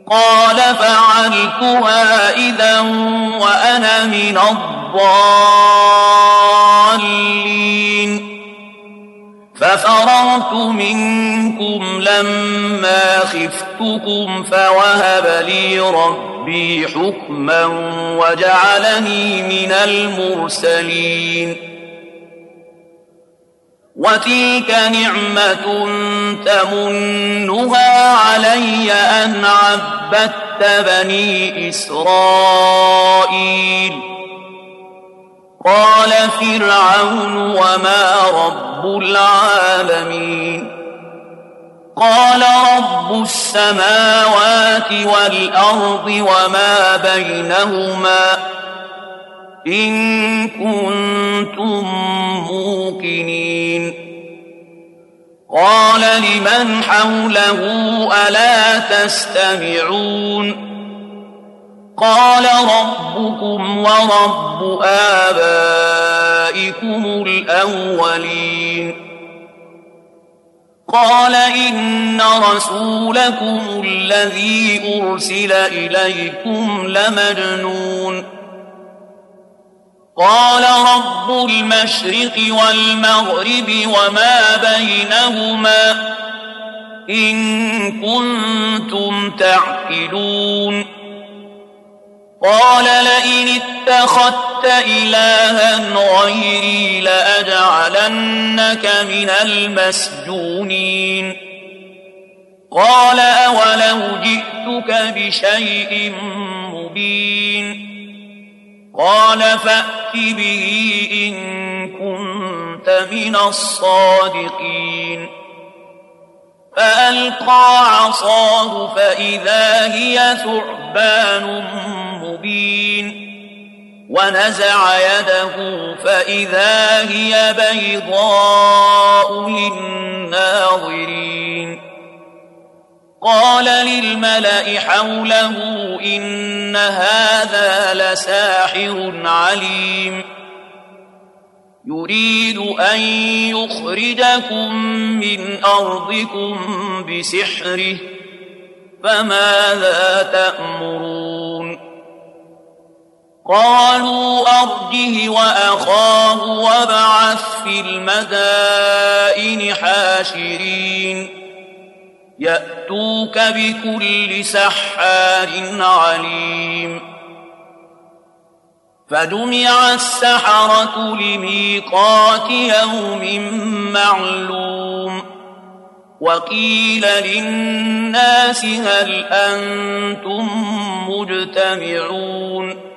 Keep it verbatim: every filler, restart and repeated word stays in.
قال فعلتها إذا وأنا من الضالين ففررت منكم لما خفتكم فوهب لي ربي حكما وجعلني من المرسلين وتلك نعمة تمنها علي أن عبدت بني إسرائيل قال فرعون وما رب العالمين قال رب السماوات والأرض وما بينهما إن كنتم موقنين قال لمن حوله ألا تستمعون قال ربكم ورب آبائكم الأولين قال إن رسولكم الذي أرسل إليكم لمجنون قال رب المشرق والمغرب وما بينهما إن كنتم تعقلون قال لئن اتخذت إلها غيري لأجعلنك من المسجونين قال أولو جئتك بشيء مبين قال فأت به إن كنت من الصادقين فألقى عصاه فإذا هي ثعبان مبين ونزع يده فإذا هي بيضاء للناظرين قال للملأ حوله إن هذا لساحر عليم يريد أن يخرجكم من أرضكم بسحره فماذا تأمرون قالوا أرجه وأخاه وابعث في المدائن حاشرين يأتوك بكل سحار عليم فجمع السحرة لميقات يوم معلوم وقيل للناس هل أنتم مجتمعون